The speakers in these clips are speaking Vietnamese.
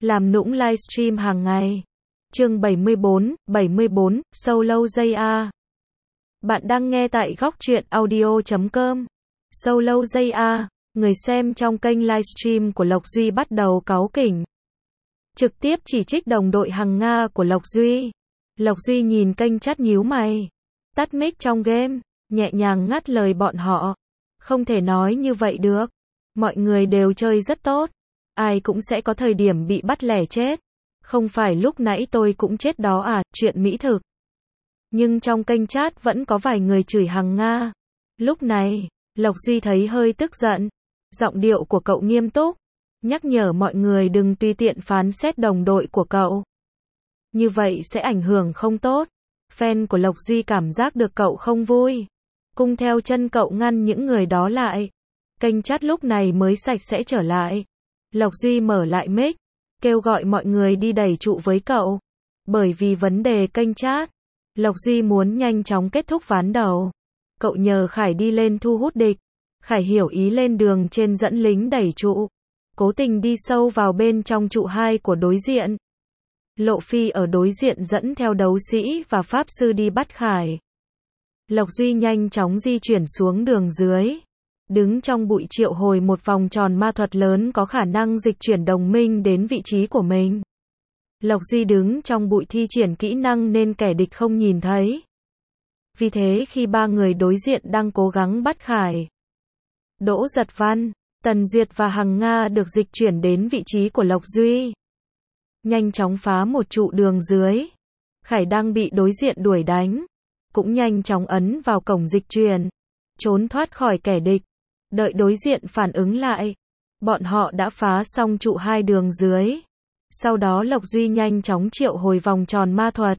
làm nũng livestream hàng ngày. Chương 74, Solo Dây A. Bạn đang nghe tại góc truyện audio.com. Solo Dây A, người xem trong kênh livestream của Lộc Duy bắt đầu cáu kỉnh. Trực tiếp chỉ trích đồng đội Hằng Nga của Lộc Duy. Lộc Duy nhìn kênh chat nhíu mày. Tắt mic trong game, nhẹ nhàng ngắt lời bọn họ. Không thể nói như vậy được. Mọi người đều chơi rất tốt. Ai cũng sẽ có thời điểm bị bắt lẻ chết. Không phải lúc nãy tôi cũng chết đó à, chuyện mỹ thực. Nhưng trong kênh chat vẫn có vài người chửi Hằng Nga. Lúc này, Lộc Duy thấy hơi tức giận. Giọng điệu của cậu nghiêm túc. Nhắc nhở mọi người đừng tùy tiện phán xét đồng đội của cậu. Như vậy sẽ ảnh hưởng không tốt. Fan của Lộc Duy cảm giác được cậu không vui. Cung theo chân cậu ngăn những người đó lại. Kênh chat lúc này mới sạch sẽ trở lại. Lộc Duy mở lại mic, kêu gọi mọi người đi đẩy trụ với cậu. Bởi vì vấn đề kênh chat, Lộc Duy muốn nhanh chóng kết thúc ván đầu. Cậu nhờ Khải đi lên thu hút địch. Khải hiểu ý lên đường trên dẫn lính đẩy trụ. Cố tình đi sâu vào bên trong trụ 2 của đối diện. Lộ Phi ở đối diện dẫn theo đấu sĩ và pháp sư đi bắt Khải. Lộc Duy nhanh chóng di chuyển xuống đường dưới. Đứng trong bụi triệu hồi một vòng tròn ma thuật lớn có khả năng dịch chuyển đồng minh đến vị trí của mình. Lộc Duy đứng trong bụi thi triển kỹ năng nên kẻ địch không nhìn thấy. Vì thế khi ba người đối diện đang cố gắng bắt Khải, Đỗ Giật Văn, Tần Duyệt và Hằng Nga được dịch chuyển đến vị trí của Lộc Duy. Nhanh chóng phá một trụ đường dưới. Khải đang bị đối diện đuổi đánh. Cũng nhanh chóng ấn vào cổng dịch chuyển. Trốn thoát khỏi kẻ địch. Đợi đối diện phản ứng lại. Bọn họ đã phá xong trụ 2 đường dưới. Sau đó Lộc Duy nhanh chóng triệu hồi vòng tròn ma thuật.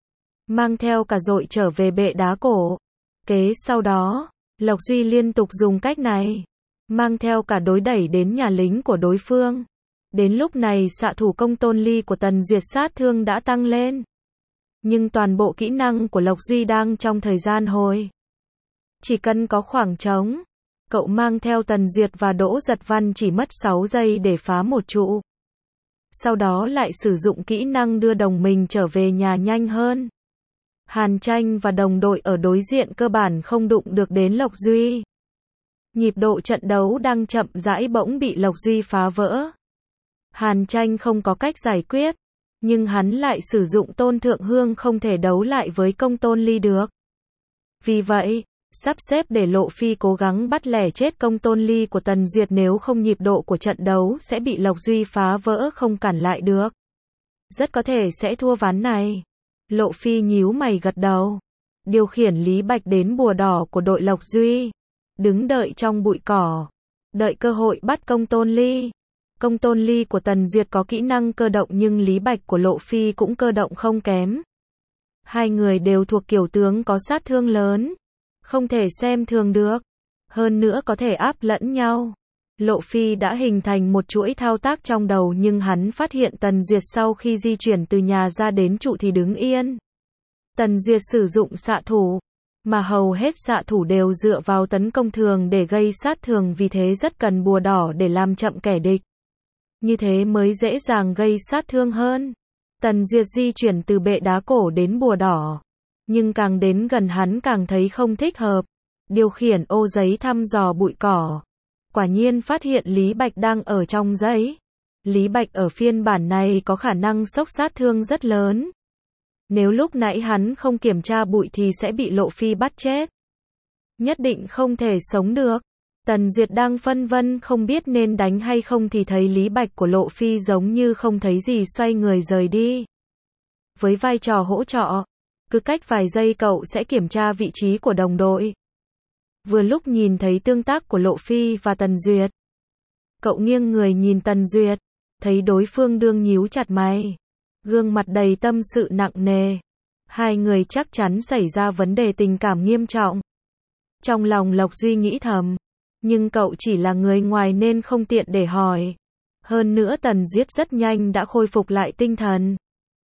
Mang theo cả dội trở về bệ đá cổ. Kế sau đó, Lộc Duy liên tục dùng cách này. Mang theo cả đối đẩy đến nhà lính của đối phương. Đến lúc này xạ thủ công tôn ly của Tần Duyệt sát thương đã tăng lên. Nhưng toàn bộ kỹ năng của Lộc Duy đang trong thời gian hồi. Chỉ cần có khoảng trống, cậu mang theo Tần Duyệt và Đỗ Giật Văn chỉ mất 6 giây để phá một trụ. Sau đó lại sử dụng kỹ năng đưa đồng mình trở về nhà nhanh hơn. Hàn Tranh và đồng đội ở đối diện cơ bản không đụng được đến Lộc Duy. Nhịp độ trận đấu đang chậm rãi bỗng bị Lộc Duy phá vỡ. Hàn Tranh không có cách giải quyết, nhưng hắn lại sử dụng Tôn Thượng Hương không thể đấu lại với công Tôn Ly được. Vì vậy, sắp xếp để Lộ Phi cố gắng bắt lẻ chết công Tôn Ly của Tần Duyệt, nếu không nhịp độ của trận đấu sẽ bị Lộc Duy phá vỡ không cản lại được. Rất có thể sẽ thua ván này. Lộ Phi nhíu mày gật đầu. Điều khiển Lý Bạch đến bùa đỏ của đội Lộc Duy. Đứng đợi trong bụi cỏ. Đợi cơ hội bắt công Tôn Ly. Công Tôn Ly của Tần Duyệt có kỹ năng cơ động nhưng Lý Bạch của Lộ Phi cũng cơ động không kém. Hai người đều thuộc kiểu tướng có sát thương lớn. Không thể xem thường được. Hơn nữa có thể áp lẫn nhau. Lộ Phi đã hình thành một chuỗi thao tác trong đầu nhưng hắn phát hiện Tần Duyệt sau khi di chuyển từ nhà ra đến trụ thì đứng yên. Tần Duyệt sử dụng xạ thủ. Mà hầu hết xạ thủ đều dựa vào tấn công thường để gây sát thương, vì thế rất cần bùa đỏ để làm chậm kẻ địch. Như thế mới dễ dàng gây sát thương hơn. Tần Duyệt di chuyển từ bệ đá cổ đến bùa đỏ. Nhưng càng đến gần hắn càng thấy không thích hợp. Điều khiển ô giấy thăm dò bụi cỏ. Quả nhiên phát hiện Lý Bạch đang ở trong giấy. Lý Bạch ở phiên bản này có khả năng sốc sát thương rất lớn. Nếu lúc nãy hắn không kiểm tra bụi thì sẽ bị Lộ Phi bắt chết. Nhất định không thể sống được. Tần Duyệt đang phân vân không biết nên đánh hay không thì thấy Lý Bạch của Lộ Phi giống như không thấy gì xoay người rời đi. Với vai trò hỗ trợ, cứ cách vài giây cậu sẽ kiểm tra vị trí của đồng đội. Vừa lúc nhìn thấy tương tác của Lộ Phi và Tần Duyệt. Cậu nghiêng người nhìn Tần Duyệt, thấy đối phương đương nhíu chặt mày. Gương mặt đầy tâm sự nặng nề. Hai người chắc chắn xảy ra vấn đề tình cảm nghiêm trọng. Trong lòng Lộc Duy nghĩ thầm. Nhưng cậu chỉ là người ngoài nên không tiện để hỏi. Hơn nữa Tần Duyệt rất nhanh đã khôi phục lại tinh thần.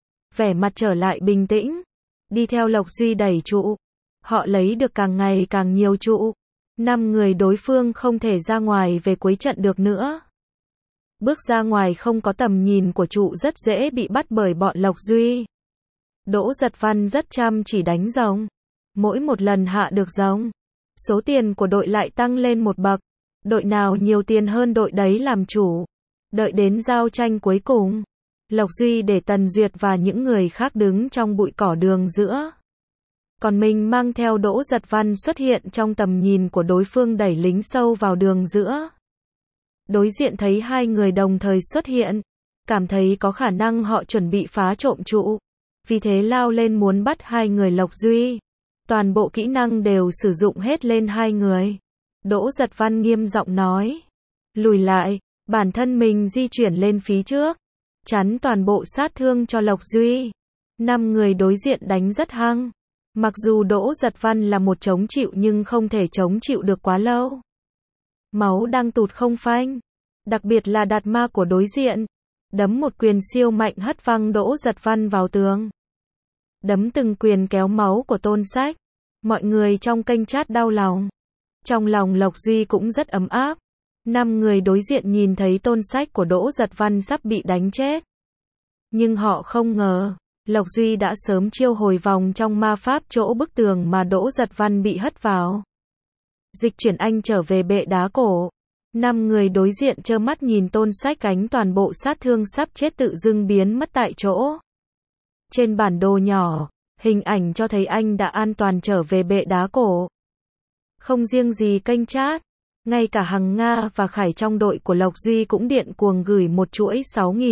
Vẻ mặt trở lại bình tĩnh. Đi theo Lộc Duy đẩy trụ. Họ lấy được càng ngày càng nhiều trụ. 5 người đối phương không thể ra ngoài về cuối trận được nữa. Bước ra ngoài không có tầm nhìn của trụ rất dễ bị bắt bởi bọn Lộc Duy. Đỗ Giật Văn rất chăm chỉ đánh rồng. Mỗi một lần hạ được rồng, số tiền của đội lại tăng lên một bậc. Đội nào nhiều tiền hơn đội đấy làm chủ. Đợi đến giao tranh cuối cùng, Lộc Duy để Tần Duyệt và những người khác đứng trong bụi cỏ đường giữa. Còn mình mang theo Đỗ Giật Văn xuất hiện trong tầm nhìn của đối phương đẩy lính sâu vào đường giữa. Đối diện thấy hai người đồng thời xuất hiện, cảm thấy có khả năng họ chuẩn bị phá trộm trụ. Vì thế lao lên muốn bắt hai người Lộc Duy. Toàn bộ kỹ năng đều sử dụng hết lên hai người. Đỗ Giật Văn nghiêm giọng nói. Lùi lại, bản thân mình di chuyển lên phía trước. Chắn toàn bộ sát thương cho Lộc Duy. 5 người đối diện đánh rất hăng. Mặc dù Đỗ Giật Văn là một chống chịu nhưng không thể chống chịu được quá lâu. Máu đang tụt không phanh. Đặc biệt là Đạt Ma của đối diện. Đấm một quyền siêu mạnh hất văng Đỗ Giật Văn vào tường. Đấm từng quyền kéo máu của Tôn Sách. Mọi người trong kênh chat đau lòng. Trong lòng Lộc Duy cũng rất ấm áp. 5 người đối diện nhìn thấy Tôn Sách của Đỗ Giật Văn sắp bị đánh chết. Nhưng họ không ngờ, Lộc Duy đã sớm chiêu hồi vòng trong ma pháp chỗ bức tường mà Đỗ Giật Văn bị hất vào. Dịch chuyển anh trở về bệ đá cổ. 5 người đối diện trơ mắt nhìn Tôn Sách gánh toàn bộ sát thương sắp chết tự dưng biến mất tại chỗ. Trên bản đồ nhỏ, hình ảnh cho thấy anh đã an toàn trở về bệ đá cổ. Không riêng gì kênh chat, ngay cả Hằng Nga và Khải trong đội của Lộc Duy cũng điện cuồng gửi một chuỗi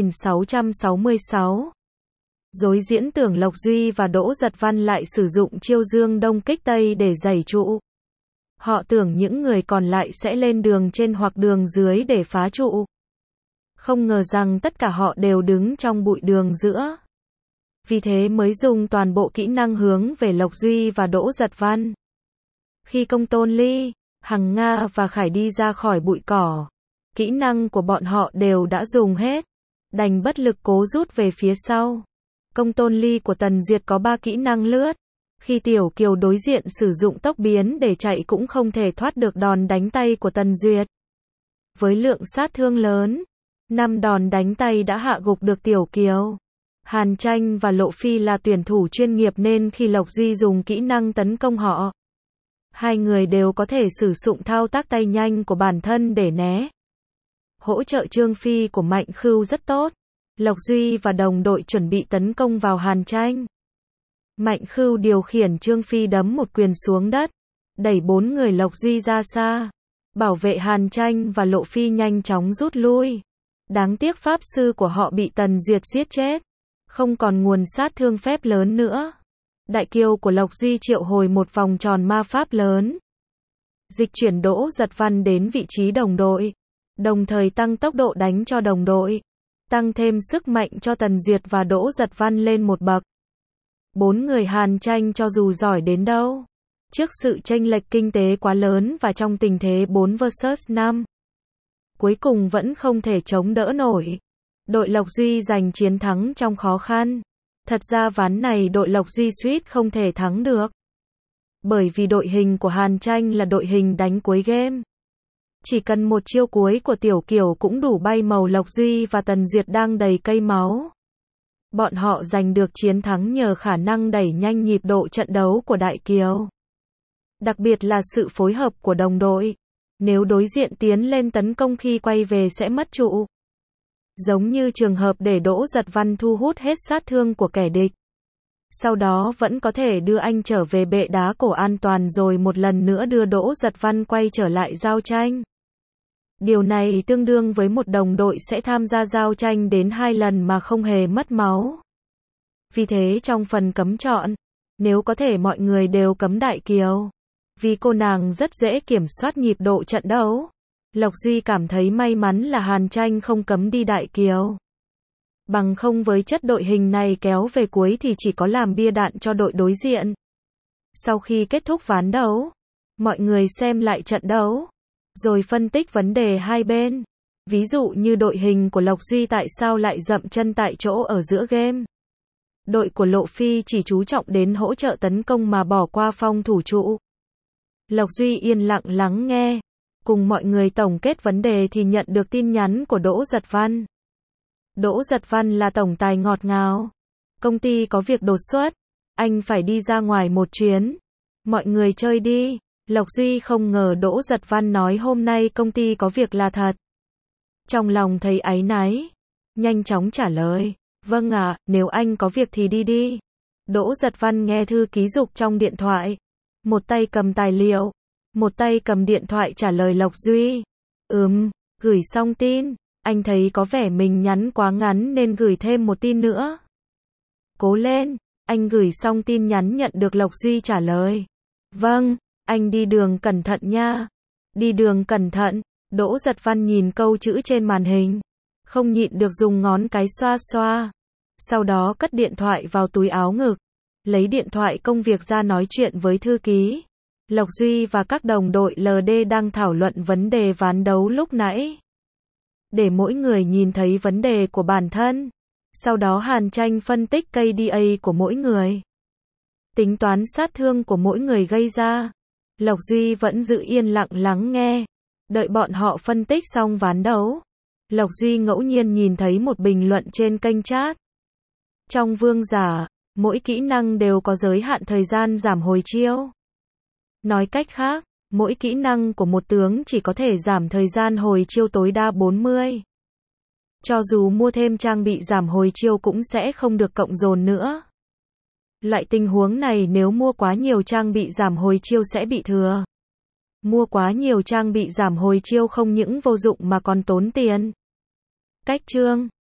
6666. Dối diễn tưởng Lộc Duy và Đỗ Giật Văn lại sử dụng chiêu dương đông kích tây để giày trụ. Họ tưởng những người còn lại sẽ lên đường trên hoặc đường dưới để phá trụ. Không ngờ rằng tất cả họ đều đứng trong bụi đường giữa. Vì thế mới dùng toàn bộ kỹ năng hướng về Lộc Duy và Đỗ Giật Văn. Khi Công Tôn Ly, Hằng Nga và Khải đi ra khỏi bụi cỏ, kỹ năng của bọn họ đều đã dùng hết. Đành bất lực cố rút về phía sau. Công Tôn Ly của Tần Duyệt có 3 kỹ năng lướt. Khi Tiểu Kiều đối diện sử dụng tốc biến để chạy cũng không thể thoát được đòn đánh tay của Tần Duyệt. Với lượng sát thương lớn, 5 đòn đánh tay đã hạ gục được Tiểu Kiều. Hàn Tranh và Lộ Phi là tuyển thủ chuyên nghiệp nên khi Lộc Duy dùng kỹ năng tấn công họ, hai người đều có thể sử dụng thao tác tay nhanh của bản thân để né. Hỗ trợ Trương Phi của Mạnh Khưu rất tốt. Lộc Duy và đồng đội chuẩn bị tấn công vào Hàn Tranh. Mạnh Khưu điều khiển Trương Phi đấm một quyền xuống đất, đẩy 4 người Lộc Duy ra xa. Bảo vệ Hàn Tranh và Lộ Phi nhanh chóng rút lui. Đáng tiếc pháp sư của họ bị Tần Duyệt giết chết. Không còn nguồn sát thương phép lớn nữa. Đại kiêu của Lộc Duy triệu hồi một vòng tròn ma pháp lớn. Dịch chuyển Đỗ Giật Văn đến vị trí đồng đội. Đồng thời tăng tốc độ đánh cho đồng đội. Tăng thêm sức mạnh cho Tần Duyệt và Đỗ Giật Văn lên một bậc. 4 người Hàn Tranh cho dù giỏi đến đâu, trước sự chênh lệch kinh tế quá lớn và trong tình thế 4 vs 5, cuối cùng vẫn không thể chống đỡ nổi. Đội Lộc Duy giành chiến thắng trong khó khăn. Thật ra ván này đội Lộc Duy suýt không thể thắng được. Bởi vì đội hình của Hàn Tranh là đội hình đánh cuối game. Chỉ cần một chiêu cuối của Tiểu Kiều cũng đủ bay màu Lộc Duy và Tần Duyệt đang đầy cây máu. Bọn họ giành được chiến thắng nhờ khả năng đẩy nhanh nhịp độ trận đấu của Đại Kiều. Đặc biệt là sự phối hợp của đồng đội. Nếu đối diện tiến lên tấn công khi quay về sẽ mất trụ. Giống như trường hợp để Đỗ Giật Văn thu hút hết sát thương của kẻ địch. Sau đó vẫn có thể đưa anh trở về bệ đá cổ an toàn rồi một lần nữa đưa Đỗ Giật Văn quay trở lại giao tranh. Điều này tương đương với một đồng đội sẽ tham gia giao tranh đến 2 lần mà không hề mất máu. Vì thế trong phần cấm chọn, nếu có thể mọi người đều cấm Đại Kiều. Vì cô nàng rất dễ kiểm soát nhịp độ trận đấu. Lộc Duy cảm thấy may mắn là Hàn Tranh không cấm đi Đại Kiều. Bằng không với chất đội hình này kéo về cuối thì chỉ có làm bia đạn cho đội đối diện. Sau khi kết thúc ván đấu, mọi người xem lại trận đấu, rồi phân tích vấn đề hai bên. Ví dụ như đội hình của Lộc Duy tại sao lại dậm chân tại chỗ ở giữa game. Đội của Lộ Phi chỉ chú trọng đến hỗ trợ tấn công mà bỏ qua phòng thủ trụ. Lộc Duy yên lặng lắng nghe. Cùng mọi người tổng kết vấn đề thì nhận được tin nhắn của Đỗ Giật Văn. Đỗ Giật Văn là tổng tài ngọt ngào. Công ty có việc đột xuất, anh phải đi ra ngoài một chuyến. Mọi người chơi đi. Lộc Duy không ngờ Đỗ Giật Văn nói hôm nay công ty có việc là thật. Trong lòng thấy áy náy, nhanh chóng trả lời, vâng ạ, nếu anh có việc thì đi đi. Đỗ Giật Văn nghe thư ký dục trong điện thoại, một tay cầm tài liệu, một tay cầm điện thoại trả lời Lộc Duy. Gửi xong tin, anh thấy có vẻ mình nhắn quá ngắn nên gửi thêm một tin nữa. Cố lên, anh gửi xong tin nhắn nhận được Lộc Duy trả lời. Vâng, anh đi đường cẩn thận nha. Đi đường cẩn thận. Đỗ Giật Văn nhìn câu chữ trên màn hình, không nhịn được dùng ngón cái xoa xoa. Sau đó cất điện thoại vào túi áo ngực, lấy điện thoại công việc ra nói chuyện với thư ký. Lộc Duy và các đồng đội LD đang thảo luận vấn đề ván đấu lúc nãy. Để mỗi người nhìn thấy vấn đề của bản thân. Sau đó Hàn Tranh phân tích KDA của mỗi người. Tính toán sát thương của mỗi người gây ra. Lộc Duy vẫn giữ yên lặng lắng nghe. Đợi bọn họ phân tích xong ván đấu. Lộc Duy ngẫu nhiên nhìn thấy một bình luận trên kênh chat. Trong vương giả, mỗi kỹ năng đều có giới hạn thời gian giảm hồi chiêu. Nói cách khác, mỗi kỹ năng của một tướng chỉ có thể giảm thời gian hồi chiêu tối đa 40. Cho dù mua thêm trang bị giảm hồi chiêu cũng sẽ không được cộng dồn nữa. Loại tình huống này nếu mua quá nhiều trang bị giảm hồi chiêu sẽ bị thừa. Mua quá nhiều trang bị giảm hồi chiêu không những vô dụng mà còn tốn tiền. Cách chương